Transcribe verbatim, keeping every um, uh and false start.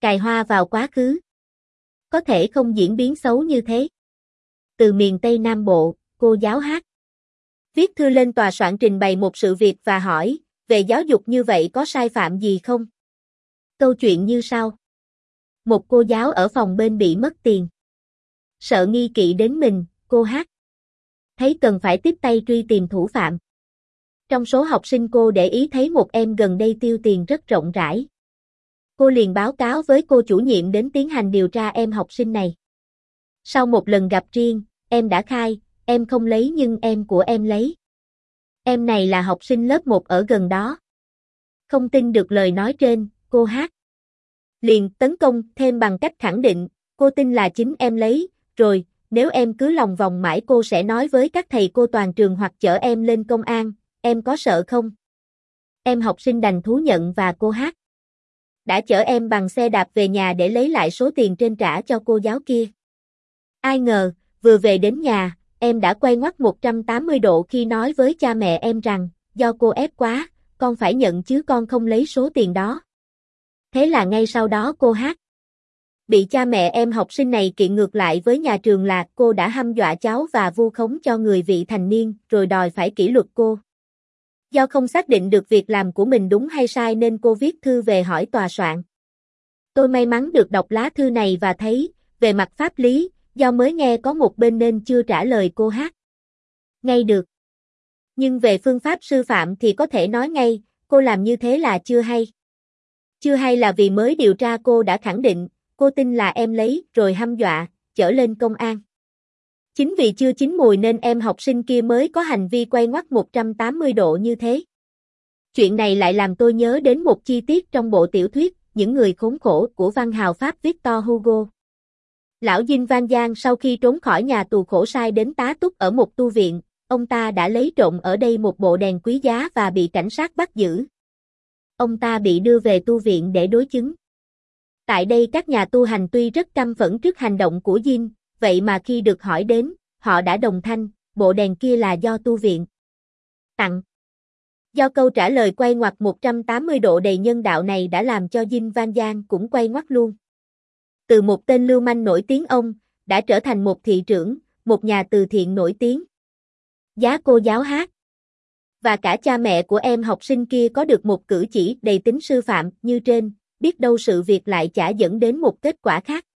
Cài hoa vào quá khứ. Có thể không diễn biến xấu như thế. Từ miền Tây Nam Bộ, cô giáo hát. Viết thư lên tòa soạn trình bày một sự việc và hỏi, về giáo dục như vậy có sai phạm gì không? Câu chuyện như sau. Một cô giáo ở phòng bên bị mất tiền. Sợ nghi kỵ đến mình, cô hát. Thấy cần phải tiếp tay truy tìm thủ phạm. Trong số học sinh cô để ý thấy một em gần đây tiêu tiền rất rộng rãi. Cô liền báo cáo với cô chủ nhiệm đến tiến hành điều tra em học sinh này. Sau một lần gặp riêng, em đã khai, em không lấy nhưng em của em lấy. Em này là học sinh lớp một ở gần đó. Không tin được lời nói trên, cô hát. Liền tấn công thêm bằng cách khẳng định, cô tin là chính em lấy, rồi, nếu em cứ lòng vòng mãi cô sẽ nói với các thầy cô toàn trường hoặc chở em lên công an, em có sợ không? Em học sinh đành thú nhận và cô hát. Đã chở em bằng xe đạp về nhà để lấy lại số tiền trên trả cho cô giáo kia. Ai ngờ, vừa về đến nhà, em đã quay ngoắt một trăm tám mươi độ khi nói với cha mẹ em rằng, do cô ép quá, con phải nhận chứ con không lấy số tiền đó. Thế là ngay sau đó cô hát. Bị cha mẹ em học sinh này kiện ngược lại với nhà trường là cô đã hăm dọa cháu và vu khống cho người vị thành niên rồi đòi phải kỷ luật cô. Do không xác định được việc làm của mình đúng hay sai nên cô viết thư về hỏi tòa soạn. Tôi may mắn được đọc lá thư này và thấy, về mặt pháp lý, do mới nghe có một bên nên chưa trả lời cô hát. Ngay được. Nhưng về phương pháp sư phạm thì có thể nói ngay, cô làm như thế là chưa hay. Chưa hay là vì mới điều tra cô đã khẳng định, cô tin là em lấy rồi hăm dọa, chở lên công an. Chính vì chưa chín mùi nên em học sinh kia mới có hành vi quay ngoắt một trăm tám mươi độ như thế. Chuyện này lại làm tôi nhớ đến một chi tiết trong bộ tiểu thuyết Những người khốn khổ của văn hào Pháp Victor Hugo. Lão Dinh Van Giang sau khi trốn khỏi nhà tù khổ sai đến tá túc ở một tu viện, ông ta đã lấy trộm ở đây một bộ đèn quý giá và bị cảnh sát bắt giữ. Ông ta bị đưa về tu viện để đối chứng. Tại đây các nhà tu hành tuy rất căm phẫn trước hành động của Dinh, vậy mà khi được hỏi đến, họ đã đồng thanh, bộ đèn kia là do tu viện tặng. Do câu trả lời quay ngoặt một trăm tám mươi độ đầy nhân đạo này đã làm cho Dinh Van Giang cũng quay ngoắt luôn. Từ một tên lưu manh nổi tiếng ông, đã trở thành một thị trưởng, một nhà từ thiện nổi tiếng. Giá cô giáo hát. Và cả cha mẹ của em học sinh kia có được một cử chỉ đầy tính sư phạm như trên, biết đâu sự việc lại chả dẫn đến một kết quả khác.